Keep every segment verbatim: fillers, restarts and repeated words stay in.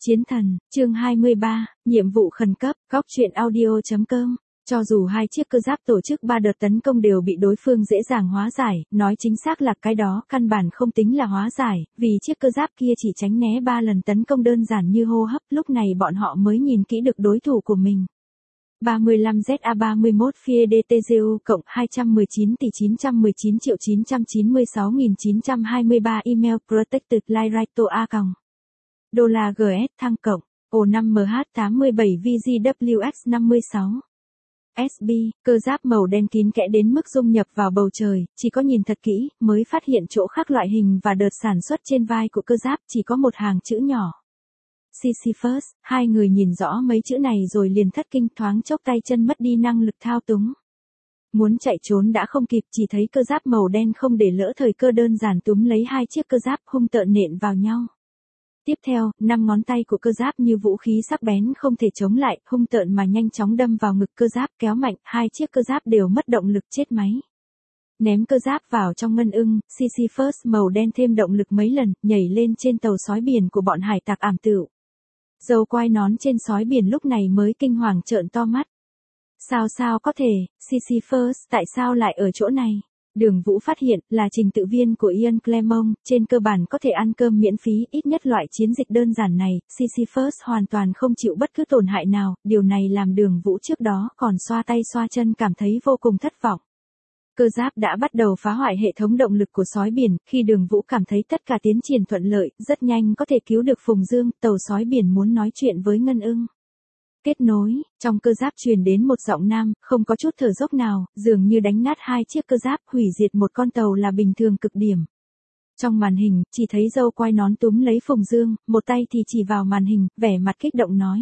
Chiến thần, chương hai mươi ba, nhiệm vụ khẩn cấp, góc truyện audio chấm com. Cho dù hai chiếc cơ giáp tổ chức ba đợt tấn công đều bị đối phương dễ dàng hóa giải, nói chính xác là cái đó căn bản không tính là hóa giải, vì chiếc cơ giáp kia chỉ tránh né ba lần tấn công đơn giản như hô hấp, lúc này bọn họ mới nhìn kỹ được đối thủ của mình. ba mươi lăm Z A ba mươi mốt F I E D T G U cộng hai trăm mười chín tỷ chín trăm mười chín triệu chín trăm chín mươi sáu nghìn chín trăm hai mươi ba email protected Lyraito A còng. Đô la giê ét thăng cộng, O năm M H tám mươi bảy V G W X năm mươi sáu. S B, cơ giáp màu đen kín kẽ đến mức dung nhập vào bầu trời, chỉ có nhìn thật kỹ, mới phát hiện chỗ khác loại hình và đợt sản xuất trên vai của cơ giáp chỉ có một hàng chữ nhỏ. Sisyphus, hai người nhìn rõ mấy chữ này rồi liền thất kinh, thoáng chốc tay chân mất đi năng lực thao túng. Muốn chạy trốn đã không kịp, chỉ thấy cơ giáp màu đen không để lỡ thời cơ đơn giản túm lấy hai chiếc cơ giáp hung tợn nện vào nhau. Tiếp theo, năm ngón tay của cơ giáp như vũ khí sắc bén không thể chống lại, hung tợn mà nhanh chóng đâm vào ngực cơ giáp, kéo mạnh, hai chiếc cơ giáp đều mất động lực chết máy. Ném cơ giáp vào trong ngân ưng, Sisyphus màu đen thêm động lực mấy lần, nhảy lên trên tàu sói biển của bọn hải tặc ảm tựu. Dâu quai nón trên sói biển lúc này mới kinh hoàng trợn to mắt. Sao sao có thể, Sisyphus, tại sao lại ở chỗ này? Đường Vũ phát hiện là trình tự viên của Ian Clemon, trên cơ bản có thể ăn cơm miễn phí, ít nhất loại chiến dịch đơn giản này, Sisyphus hoàn toàn không chịu bất cứ tổn hại nào, điều này làm Đường Vũ trước đó còn xoa tay xoa chân cảm thấy vô cùng thất vọng. Cơ giáp đã bắt đầu phá hoại hệ thống động lực của sói biển, khi Đường Vũ cảm thấy tất cả tiến triển thuận lợi, rất nhanh có thể cứu được Phùng Dương, tàu sói biển muốn nói chuyện với Ngân Ưng. Kết nối, trong cơ giáp truyền đến một giọng nam, không có chút thở dốc nào, dường như đánh nát hai chiếc cơ giáp, hủy diệt một con tàu là bình thường cực điểm. Trong màn hình, chỉ thấy dâu quai nón túm lấy Phùng Dương, một tay thì chỉ vào màn hình, vẻ mặt kích động nói.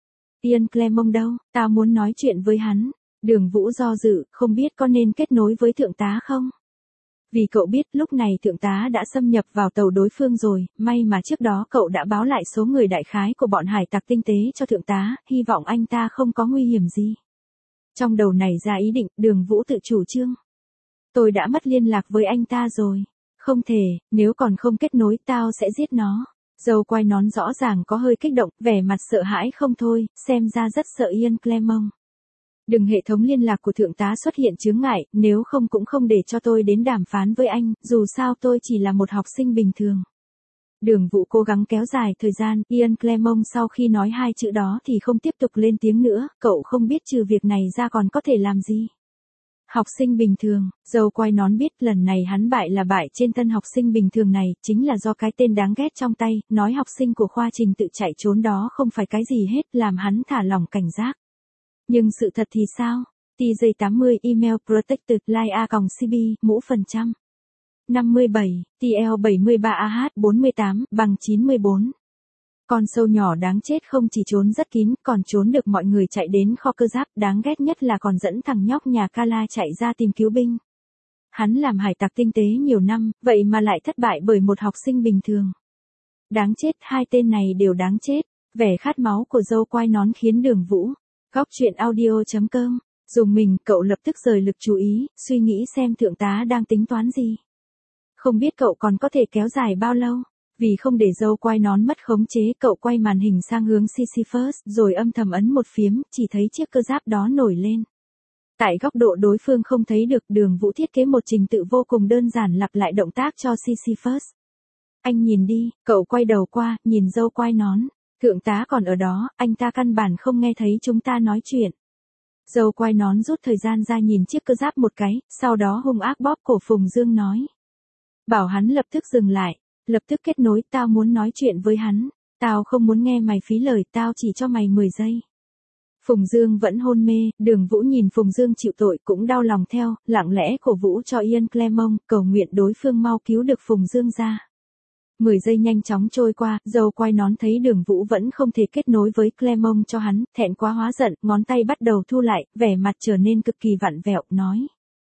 Ian Clemon đâu, tao muốn nói chuyện với hắn. Đường Vũ do dự, không biết có nên kết nối với thượng tá không? Vì cậu biết lúc này thượng tá đã xâm nhập vào tàu đối phương rồi, may mà trước đó cậu đã báo lại số người đại khái của bọn hải tặc tinh tế cho thượng tá, hy vọng anh ta không có nguy hiểm gì. Trong đầu này ra ý định, Đường Vũ tự chủ trương. Tôi đã mất liên lạc với anh ta rồi. Không thể, nếu còn không kết nối tao sẽ giết nó. Dâu quai nón rõ ràng có hơi kích động, vẻ mặt sợ hãi không thôi, xem ra rất sợ Ian Clemon. Đừng hệ thống liên lạc của thượng tá xuất hiện chướng ngại, nếu không cũng không để cho tôi đến đàm phán với anh, dù sao tôi chỉ là một học sinh bình thường. Đường Vũ cố gắng kéo dài thời gian, Ian Clemon sau khi nói hai chữ đó thì không tiếp tục lên tiếng nữa, cậu không biết trừ việc này ra còn có thể làm gì. Học sinh bình thường, dâu quai nón biết lần này hắn bại là bại trên thân học sinh bình thường này, chính là do cái tên đáng ghét trong tay, nói học sinh của khoa trình tự chạy trốn đó không phải cái gì hết, làm hắn thả lỏng cảnh giác. Nhưng sự thật thì sao? T J tám mươi email protected line A còng C B, mũ phần trăm. năm mươi bảy, T L bảy mươi ba A H bốn mươi tám, bằng chín mươi bốn. Con sâu nhỏ đáng chết không chỉ trốn rất kín, còn trốn được mọi người chạy đến kho cơ giáp, đáng ghét nhất là còn dẫn thằng nhóc nhà Kala chạy ra tìm cứu binh. Hắn làm hải tặc tinh tế nhiều năm, vậy mà lại thất bại bởi một học sinh bình thường. Đáng chết, hai tên này đều đáng chết. Vẻ khát máu của dâu quai nón khiến Đường Vũ. Góc truyện audio chấm com. Dùng mình, cậu lập tức rời lực chú ý, suy nghĩ xem thượng tá đang tính toán gì. Không biết cậu còn có thể kéo dài bao lâu. Vì không để dâu quai nón mất khống chế, cậu quay màn hình sang hướng Sisyphus, rồi âm thầm ấn một phím, chỉ thấy chiếc cơ giáp đó nổi lên. Tại góc độ đối phương không thấy được, Đường Vũ thiết kế một trình tự vô cùng đơn giản lặp lại động tác cho Sisyphus. Anh nhìn đi, cậu quay đầu qua, nhìn dâu quai nón. Thượng tá còn ở đó, anh ta căn bản không nghe thấy chúng ta nói chuyện. Dâu quai nón rút thời gian ra nhìn chiếc cơ giáp một cái, sau đó hung ác bóp cổ Phùng Dương nói. Bảo hắn lập tức dừng lại, lập tức kết nối, tao muốn nói chuyện với hắn. Tao không muốn nghe mày phí lời, tao chỉ cho mày mười giây. Phùng Dương vẫn hôn mê, Đường Vũ nhìn Phùng Dương chịu tội cũng đau lòng theo, lặng lẽ cổ vũ cho Ian Clemon, cầu nguyện đối phương mau cứu được Phùng Dương ra. mười giây nhanh chóng trôi qua, dâu quai nón thấy Đường Vũ vẫn không thể kết nối với Clemon cho hắn, thẹn quá hóa giận, ngón tay bắt đầu thu lại, vẻ mặt trở nên cực kỳ vặn vẹo, nói.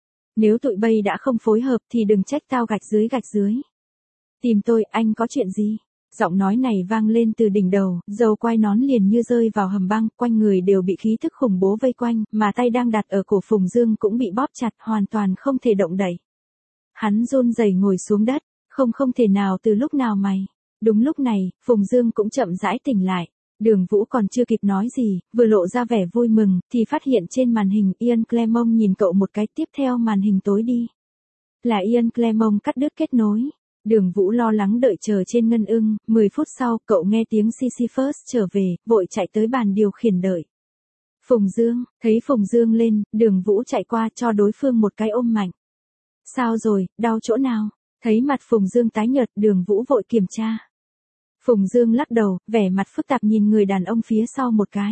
Nếu tụi bay đã không phối hợp thì đừng trách tao gạch dưới gạch dưới. Tìm tôi, anh có chuyện gì? Giọng nói này vang lên từ đỉnh đầu, dâu quai nón liền như rơi vào hầm băng, quanh người đều bị khí thức khủng bố vây quanh, mà tay đang đặt ở cổ Phùng Dương cũng bị bóp chặt, hoàn toàn không thể động đậy. Hắn run rẩy ngồi xuống đất. Không không thể nào, từ lúc nào mày? Đúng lúc này, Phùng Dương cũng chậm rãi tỉnh lại. Đường Vũ còn chưa kịp nói gì, vừa lộ ra vẻ vui mừng, thì phát hiện trên màn hình Ian Clement nhìn cậu một cái, tiếp theo màn hình tối đi. Là Ian Clement cắt đứt kết nối. Đường Vũ lo lắng đợi chờ trên ngân ưng, mười phút sau, cậu nghe tiếng Sisyphus trở về, vội chạy tới bàn điều khiển đợi. Phùng Dương, thấy Phùng Dương lên, Đường Vũ chạy qua cho đối phương một cái ôm mạnh. Sao rồi, đau chỗ nào? Thấy mặt Phùng Dương tái nhợt, Đường Vũ vội kiểm tra. Phùng Dương lắc đầu, vẻ mặt phức tạp nhìn người đàn ông phía sau một cái.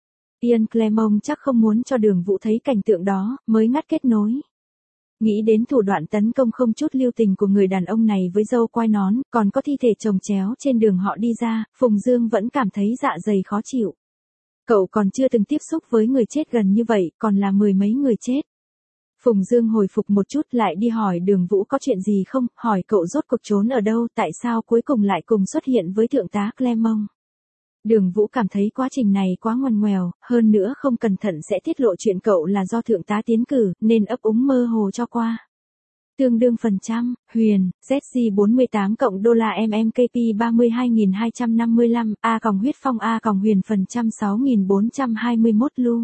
Ian Clement chắc không muốn cho Đường Vũ thấy cảnh tượng đó, mới ngắt kết nối. Nghĩ đến thủ đoạn tấn công không chút lưu tình của người đàn ông này với râu quai nón, còn có thi thể chồng chéo trên đường họ đi ra, Phùng Dương vẫn cảm thấy dạ dày khó chịu. Cậu còn chưa từng tiếp xúc với người chết gần như vậy, còn là mười mấy người chết. Phùng Dương hồi phục một chút lại đi hỏi Đường Vũ có chuyện gì không, hỏi cậu rốt cuộc trốn ở đâu, tại sao cuối cùng lại cùng xuất hiện với thượng tá Clement. Đường Vũ cảm thấy quá trình này quá ngoằn ngoèo, hơn nữa không cẩn thận sẽ tiết lộ chuyện cậu là do thượng tá tiến cử, nên ấp úng mơ hồ cho qua. Tương đương phần trăm, Huyền, Z G bốn mươi tám cộng đô la M M K P ba mươi hai nghìn hai trăm năm mươi lăm, A còng huyết phong A còng Huyền phần trăm sáu nghìn bốn trăm hai mươi mốt Lu.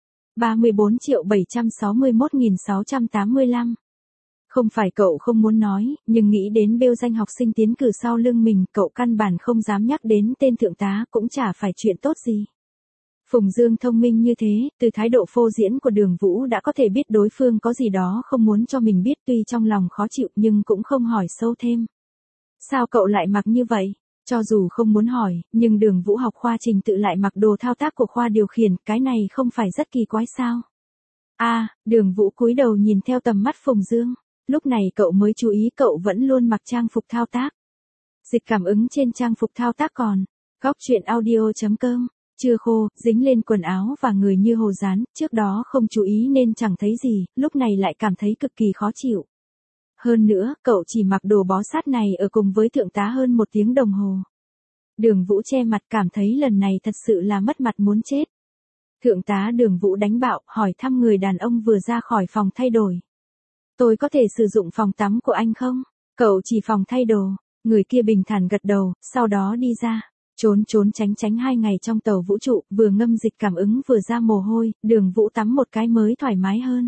ba mươi bốn triệu bảy trăm sáu mươi mốt nghìn sáu trăm tám mươi lăm. Không phải cậu không muốn nói, nhưng nghĩ đến bêu danh học sinh tiến cử sau lưng mình, cậu căn bản không dám nhắc đến tên thượng tá, cũng chả phải chuyện tốt gì. Phùng Dương thông minh như thế, từ thái độ phô diễn của Đường Vũ đã có thể biết đối phương có gì đó không muốn cho mình biết, tuy trong lòng khó chịu nhưng cũng không hỏi sâu thêm. Sao cậu lại mặc như vậy? Cho dù không muốn hỏi, nhưng Đường Vũ học khoa trình tự lại mặc đồ thao tác của khoa điều khiển, cái này không phải rất kỳ quái sao? A, à, Đường Vũ cúi đầu nhìn theo tầm mắt Phùng Dương. Lúc này cậu mới chú ý cậu vẫn luôn mặc trang phục thao tác. Dịch cảm ứng trên trang phục thao tác còn. Góc truyện audio chấm com. Chưa khô, dính lên quần áo và người như hồ dán, trước đó không chú ý nên chẳng thấy gì, lúc này lại cảm thấy cực kỳ khó chịu. Hơn nữa, cậu chỉ mặc đồ bó sát này ở cùng với thượng tá hơn một tiếng đồng hồ. Đường Vũ che mặt cảm thấy lần này thật sự là mất mặt muốn chết. Thượng tá Đường Vũ đánh bạo, hỏi thăm người đàn ông vừa ra khỏi phòng thay đổi. Tôi có thể sử dụng phòng tắm của anh không? Cậu chỉ phòng thay đồ. Người kia bình thản gật đầu, sau đó đi ra. Trốn trốn tránh tránh hai ngày trong tàu vũ trụ, vừa ngâm dịch cảm ứng vừa ra mồ hôi, Đường Vũ tắm một cái mới thoải mái hơn.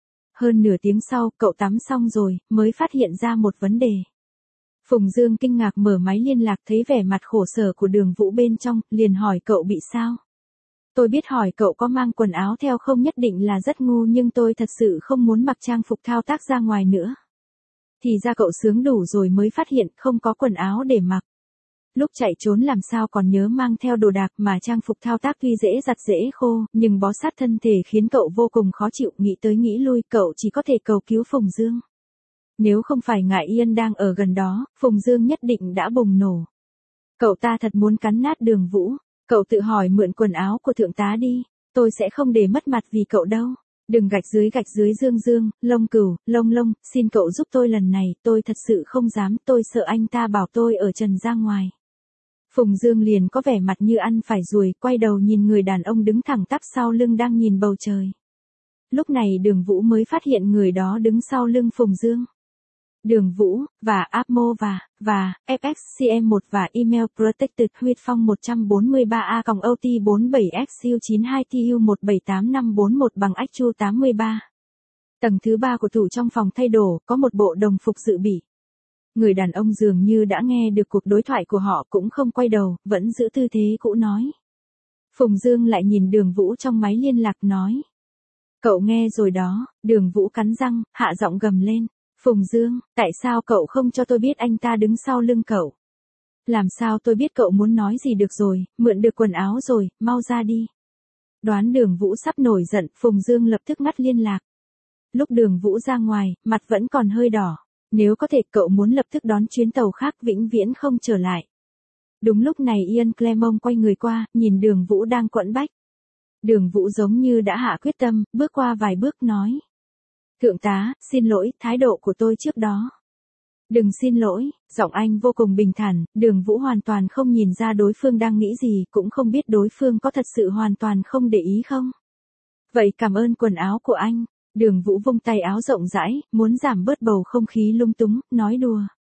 Hơn nửa tiếng sau, cậu tắm xong rồi, mới phát hiện ra một vấn đề. Phùng Dương kinh ngạc mở máy liên lạc thấy vẻ mặt khổ sở của Đường Vũ bên trong, liền hỏi cậu bị sao? Tôi biết hỏi cậu có mang quần áo theo không nhất định là rất ngu, nhưng tôi thật sự không muốn mặc trang phục thao tác ra ngoài nữa. Thì ra cậu sướng đủ rồi mới phát hiện không có quần áo để mặc. Lúc chạy trốn làm sao còn nhớ mang theo đồ đạc, mà trang phục thao tác tuy dễ giặt dễ khô, nhưng bó sát thân thể khiến cậu vô cùng khó chịu, nghĩ tới nghĩ lui, cậu chỉ có thể cầu cứu Phùng Dương. Nếu không phải ngại Ian đang ở gần đó, Phùng Dương nhất định đã bùng nổ. Cậu ta thật muốn cắn nát Đường Vũ. Cậu tự hỏi mượn quần áo của thượng tá đi, tôi sẽ không để mất mặt vì cậu đâu. Đừng gạch dưới gạch dưới Dương Dương, lông cừu, lông lông, xin cậu giúp tôi lần này, tôi thật sự không dám, tôi sợ anh ta bảo tôi ở trần ra ngoài. Phùng Dương liền có vẻ mặt như ăn phải ruồi, quay đầu nhìn người đàn ông đứng thẳng tắp sau lưng đang nhìn bầu trời. Lúc này Đường Vũ mới phát hiện người đó đứng sau lưng Phùng Dương. Đường Vũ, và Apmo và, và, F X C M một và Email Protected Huyết Phong một bốn ba A còng O T bốn bảy X U chín hai T U một bảy tám năm bốn một bằng Actu tám ba. Tầng thứ ba của tủ trong phòng thay đồ, có một bộ đồng phục dự bị. Người đàn ông dường như đã nghe được cuộc đối thoại của họ, cũng không quay đầu, vẫn giữ tư thế cũ nói. Phùng Dương lại nhìn Đường Vũ trong máy liên lạc nói. Cậu nghe rồi đó, Đường Vũ cắn răng, hạ giọng gầm lên. Phùng Dương, tại sao cậu không cho tôi biết anh ta đứng sau lưng cậu? Làm sao tôi biết cậu muốn nói gì được rồi, mượn được quần áo rồi, mau ra đi. Đoán Đường Vũ sắp nổi giận, Phùng Dương lập tức ngắt liên lạc. Lúc Đường Vũ ra ngoài, mặt vẫn còn hơi đỏ. Nếu có thể cậu muốn lập tức đón chuyến tàu khác vĩnh viễn không trở lại. Đúng lúc này Ian Clement quay người qua, nhìn Đường Vũ đang quẫn bách. Đường Vũ giống như đã hạ quyết tâm, bước qua vài bước nói. Thượng tá, xin lỗi, thái độ của tôi trước đó. Đừng xin lỗi, giọng anh vô cùng bình thản, Đường Vũ hoàn toàn không nhìn ra đối phương đang nghĩ gì, cũng không biết đối phương có thật sự hoàn toàn không để ý không. Vậy cảm ơn quần áo của anh. Đường Vũ vung tay áo rộng rãi, muốn giảm bớt bầu không khí lung túng, nói đùa.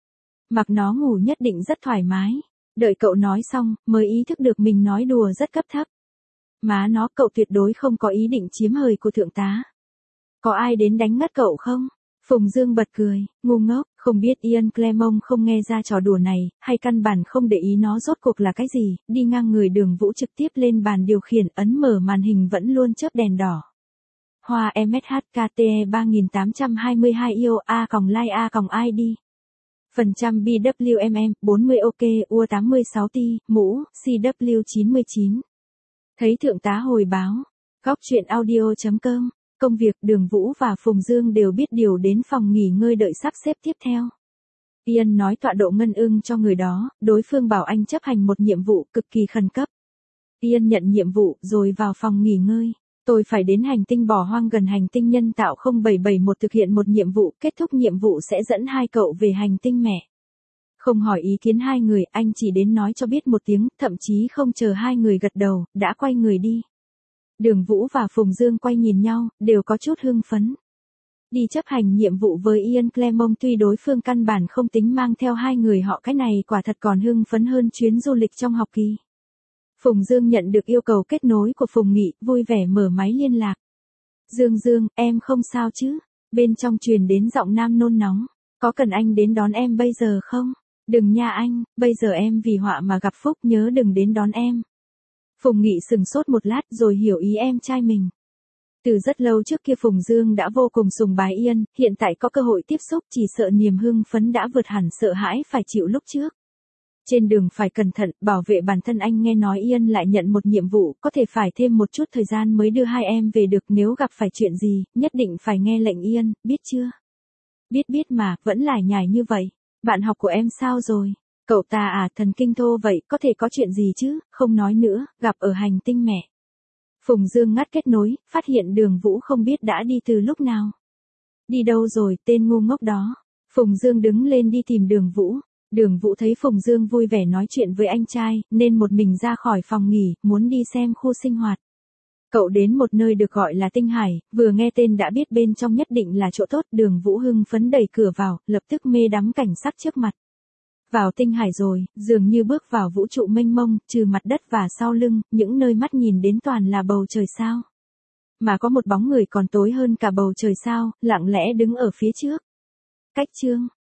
Mặc nó ngủ nhất định rất thoải mái. Đợi cậu nói xong, mới ý thức được mình nói đùa rất cấp thấp. Má nó, cậu tuyệt đối không có ý định chiếm hời của thượng tá. Có ai đến đánh ngất cậu không? Phùng Dương bật cười, ngu ngốc, không biết Ian Clement không nghe ra trò đùa này, hay căn bản không để ý nó rốt cuộc là cái gì, đi ngang người Đường Vũ trực tiếp lên bàn điều khiển ấn mở màn hình vẫn luôn chớp đèn đỏ. Hoa em ét hát ca tê e ba tám hai hai i o A còng like A còng i đê. Phần trăm bê vê em em, bốn mươi ok, u tám mươi sáu T, mũ, xê vê chín mươi chín. Thấy thượng tá hồi báo. Góc truyện audio chấm com. Công việc Đường Vũ và Phùng Dương đều biết điều đến phòng nghỉ ngơi đợi sắp xếp tiếp theo. Ian nói tọa độ ngân ưng cho người đó, đối phương bảo anh chấp hành một nhiệm vụ cực kỳ khẩn cấp. Ian nhận nhiệm vụ rồi vào phòng nghỉ ngơi. Tôi phải đến hành tinh bỏ hoang gần hành tinh nhân tạo không bảy bảy một thực hiện một nhiệm vụ, kết thúc nhiệm vụ sẽ dẫn hai cậu về hành tinh mẹ. Không hỏi ý kiến hai người, anh chỉ đến nói cho biết một tiếng, thậm chí không chờ hai người gật đầu, đã quay người đi. Đường Vũ và Phùng Dương quay nhìn nhau, đều có chút hưng phấn. Đi chấp hành nhiệm vụ với Ian Clement tuy đối phương căn bản không tính mang theo hai người họ, cái này quả thật còn hưng phấn hơn chuyến du lịch trong học kỳ. Phùng Dương nhận được yêu cầu kết nối của Phùng Nghị, vui vẻ mở máy liên lạc. Dương Dương, em không sao chứ? Bên trong truyền đến giọng nam nôn nóng. Có cần anh đến đón em bây giờ không? Đừng nha anh, bây giờ em vì họa mà gặp phúc, nhớ đừng đến đón em. Phùng Nghị sừng sốt một lát rồi hiểu ý em trai mình. Từ rất lâu trước kia Phùng Dương đã vô cùng sùng bái Ian, hiện tại có cơ hội tiếp xúc chỉ sợ niềm hưng phấn đã vượt hẳn sợ hãi phải chịu lúc trước. Trên đường phải cẩn thận, bảo vệ bản thân. Anh nghe nói Ian lại nhận một nhiệm vụ, có thể phải thêm một chút thời gian mới đưa hai em về được, nếu gặp phải chuyện gì, nhất định phải nghe lệnh Ian, biết chưa? Biết biết mà, vẫn lải nhải như vậy. Bạn học của em sao rồi? Cậu ta à, thần kinh thô vậy, có thể có chuyện gì chứ, không nói nữa, gặp ở hành tinh mẹ. Phùng Dương ngắt kết nối, phát hiện Đường Vũ không biết đã đi từ lúc nào. Đi đâu rồi, tên ngu ngốc đó. Phùng Dương đứng lên đi tìm Đường Vũ. Đường Vũ thấy Phùng Dương vui vẻ nói chuyện với anh trai, nên một mình ra khỏi phòng nghỉ, muốn đi xem khu sinh hoạt. Cậu đến một nơi được gọi là Tinh Hải, vừa nghe tên đã biết bên trong nhất định là chỗ tốt. Đường Vũ hưng phấn đẩy cửa vào, lập tức mê đắm cảnh sắc trước mặt. Vào Tinh Hải rồi, dường như bước vào vũ trụ mênh mông, trừ mặt đất và sau lưng, những nơi mắt nhìn đến toàn là bầu trời sao. Mà có một bóng người còn tối hơn cả bầu trời sao, lặng lẽ đứng ở phía trước. Cách chương